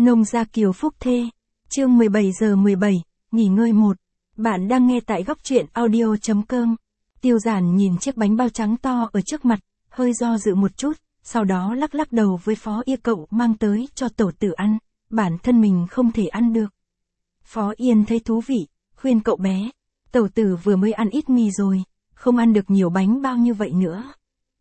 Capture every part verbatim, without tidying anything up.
Nông gia Kiều Phúc Thê. Chương mười bảy giờ mười bảy, nghỉ ngơi một. Bạn đang nghe tại góc truyện audio chấm com. Tiêu Giản nhìn chiếc bánh bao trắng to ở trước mặt, hơi do dự một chút, sau đó lắc lắc đầu với Phó Yên cậu mang tới cho Tẩu Tử ăn, bản thân mình không thể ăn được. Phó Yên thấy thú vị, khuyên cậu bé, Tẩu Tử vừa mới ăn ít mì rồi, không ăn được nhiều bánh bao như vậy nữa.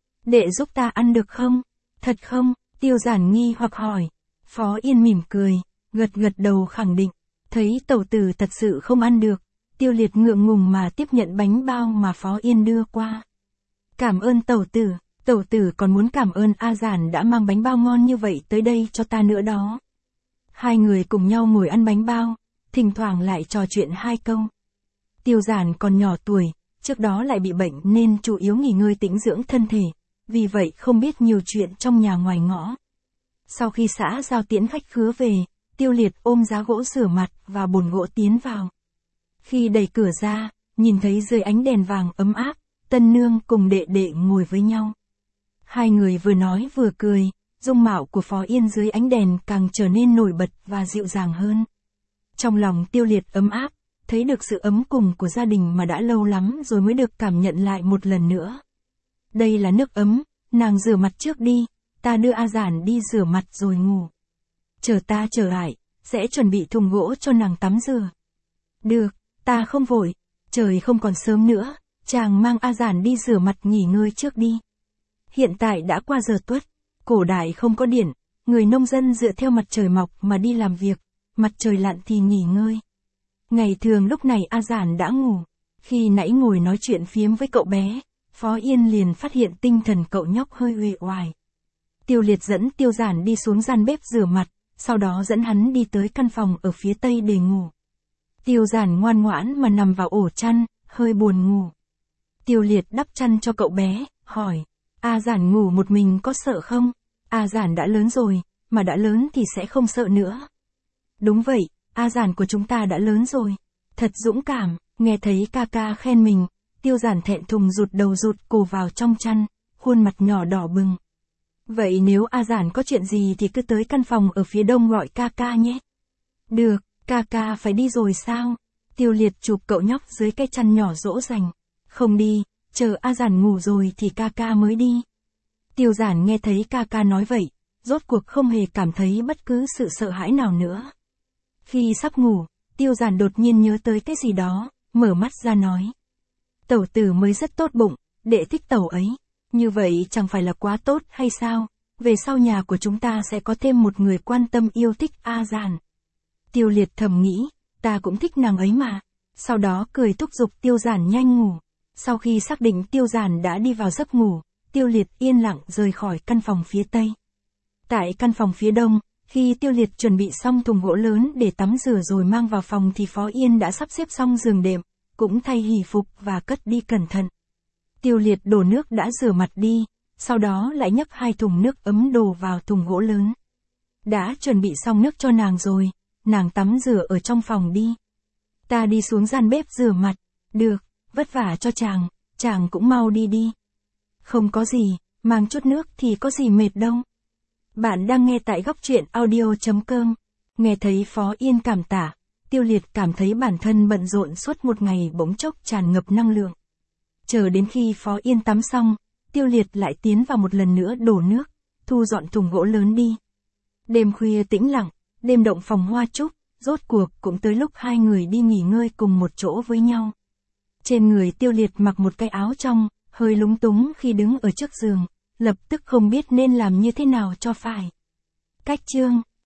Đệ giúp ta ăn được không? Thật không? Tiêu Giản nghi hoặc hỏi. Phó Yên mỉm cười, gật gật đầu khẳng định, thấy Tẩu Tử thật sự không ăn được, Tiêu Liệt ngượng ngùng mà tiếp nhận bánh bao mà Phó Yên đưa qua. Cảm ơn Tẩu Tử, Tẩu Tử còn muốn cảm ơn A Giản đã mang bánh bao ngon như vậy tới đây cho ta nữa đó. Hai người cùng nhau ngồi ăn bánh bao, thỉnh thoảng lại trò chuyện hai câu. Tiêu Giản còn nhỏ tuổi, trước đó lại bị bệnh nên chủ yếu nghỉ ngơi tĩnh dưỡng thân thể, vì vậy không biết nhiều chuyện trong nhà ngoài ngõ. Sau khi xã giao tiễn khách khứa về, Tiêu Liệt ôm giá gỗ rửa mặt và bồn gỗ tiến vào. Khi đẩy cửa ra, nhìn thấy dưới ánh đèn vàng ấm áp, tân nương cùng đệ đệ ngồi với nhau. Hai người vừa nói vừa cười, dung mạo của Phó Yên dưới ánh đèn càng trở nên nổi bật và dịu dàng hơn. Trong lòng Tiêu Liệt ấm áp, thấy được sự ấm cùng của gia đình mà đã lâu lắm rồi mới được cảm nhận lại một lần nữa. Đây là nước ấm, nàng rửa mặt trước đi, ta đưa A Giản đi rửa mặt rồi ngủ. Chờ ta trở lại, sẽ chuẩn bị thùng gỗ cho nàng tắm rửa. Được, ta không vội, trời không còn sớm nữa, chàng mang A Giản đi rửa mặt nghỉ ngơi trước đi. Hiện tại đã qua giờ tuất, cổ đại không có điện, người nông dân dựa theo mặt trời mọc mà đi làm việc, mặt trời lặn thì nghỉ ngơi. Ngày thường lúc này A Giản đã ngủ, khi nãy ngồi nói chuyện phiếm với cậu bé, Phó Yên liền phát hiện tinh thần cậu nhóc hơi uể oải. Tiêu Liệt dẫn Tiêu Giản đi xuống gian bếp rửa mặt, sau đó dẫn hắn đi tới căn phòng ở phía tây để ngủ. Tiêu Giản ngoan ngoãn mà nằm vào ổ chăn, hơi buồn ngủ. Tiêu Liệt đắp chăn cho cậu bé, hỏi, A Giản ngủ một mình có sợ không? A Giản đã lớn rồi, mà đã lớn thì sẽ không sợ nữa. Đúng vậy, A Giản của chúng ta đã lớn rồi. Thật dũng cảm, nghe thấy ca ca khen mình, Tiêu Giản thẹn thùng rụt đầu rụt cổ vào trong chăn, khuôn mặt nhỏ đỏ bừng. Vậy nếu A Giản có chuyện gì thì cứ tới căn phòng ở phía đông gọi ca ca nhé. Được, ca ca phải đi rồi sao? Tiêu Liệt chụp cậu nhóc dưới cái chăn nhỏ dỗ dành. Không đi, chờ A Giản ngủ rồi thì ca ca mới đi. Tiêu Giản nghe thấy ca ca nói vậy, rốt cuộc không hề cảm thấy bất cứ sự sợ hãi nào nữa. Khi sắp ngủ, Tiêu Giản đột nhiên nhớ tới cái gì đó, mở mắt ra nói. Tẩu Tử mới rất tốt bụng, đệ thích tẩu ấy. Như vậy chẳng phải là quá tốt hay sao? Về sau nhà của chúng ta sẽ có thêm một người quan tâm yêu thích A Giản. Tiêu Liệt thầm nghĩ, ta cũng thích nàng ấy mà. Sau đó cười thúc giục Tiêu Giản nhanh ngủ. Sau khi xác định Tiêu Giản đã đi vào giấc ngủ, Tiêu Liệt yên lặng rời khỏi căn phòng phía tây. Tại căn phòng phía đông, khi Tiêu Liệt chuẩn bị xong thùng gỗ lớn để tắm rửa rồi mang vào phòng thì Phó Yên đã sắp xếp xong giường đệm, cũng thay hỷ phục và cất đi cẩn thận. Tiêu Liệt đổ nước đã rửa mặt đi, sau đó lại nhấc hai thùng nước ấm đổ vào thùng gỗ lớn. Đã chuẩn bị xong nước cho nàng rồi, nàng tắm rửa ở trong phòng đi. Ta đi xuống gian bếp rửa mặt, được, vất vả cho chàng, chàng cũng mau đi đi. Không có gì, mang chút nước thì có gì mệt đâu. Bạn đang nghe tại góc truyện audio chấm com. Nghe thấy Phó Yên cảm tả, Tiêu Liệt cảm thấy bản thân bận rộn suốt một ngày bỗng chốc tràn ngập năng lượng. Chờ đến khi Phó Yên tắm xong, Tiêu Liệt lại tiến vào một lần nữa đổ nước, thu dọn thùng gỗ lớn đi. Đêm khuya tĩnh lặng, đêm động phòng hoa trúc, rốt cuộc cũng tới lúc hai người đi nghỉ ngơi cùng một chỗ với nhau. Trên người Tiêu Liệt mặc một cái áo trong, hơi lúng túng khi đứng ở trước giường, lập tức không biết nên làm như thế nào cho phải. Cách chương